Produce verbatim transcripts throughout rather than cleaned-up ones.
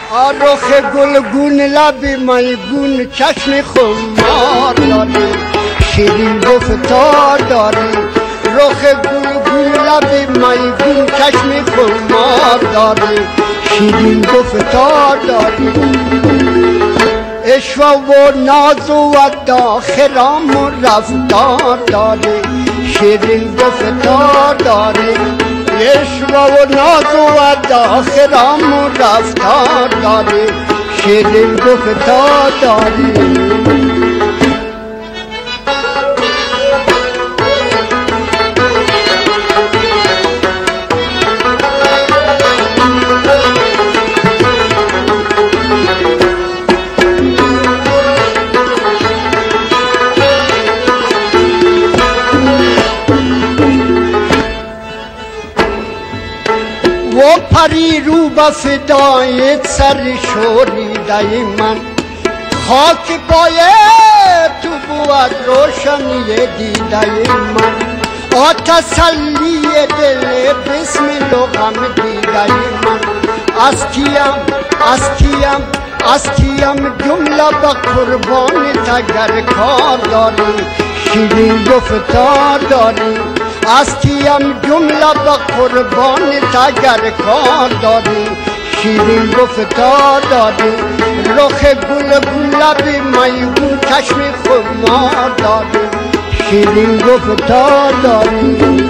رخ گلگون لب میگون چشم خمار داری شیرین گفتار داری رخ گلگون لب میگون چشم خمار داری شیرین گفتار داری عشق و ناز و داخرام و رفتار داری شیرین گفتار داری عشق و ناز و داخرام و رفتار داری شیرین گفتار داری و پری رو با فدایت سر شوریده من خاک پای تو بود روشنی دیده من آتسلی دل بسم لغم دیده من از کیم از کیم از کیم جمله با قربان تگر کار داری شیرین گفتار داری از کیم جمله با قربان تگر کار داری شیرین گفتار داری رخ گلگون لب میگون چشم خمار داری شیرین گفتار داری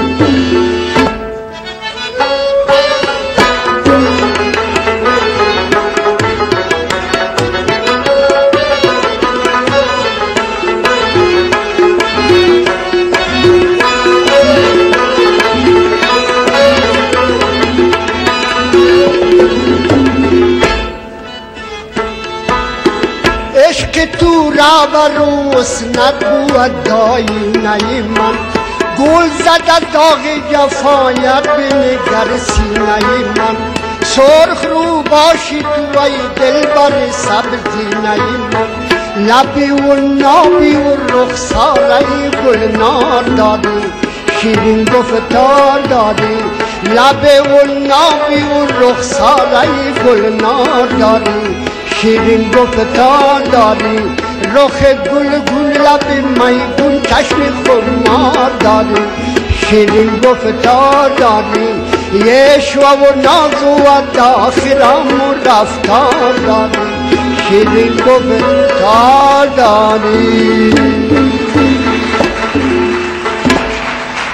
عشق تو را و روس نبود داینه من گل زد داغ جفایت بنگر سینه من سرخ رو باشی تو ای دل بر سبزینه من لبی و نابی و رخساره گلنار دادی شیرین گفتار دادی لبی و نابی و رخساره گلنار دادی شیرین گفتار داری رخ گلگون لب میگون چشم خمار داری شیرین گفتار داری عشق و ناز و داخرام و رفتار داری شیرین گفتار داری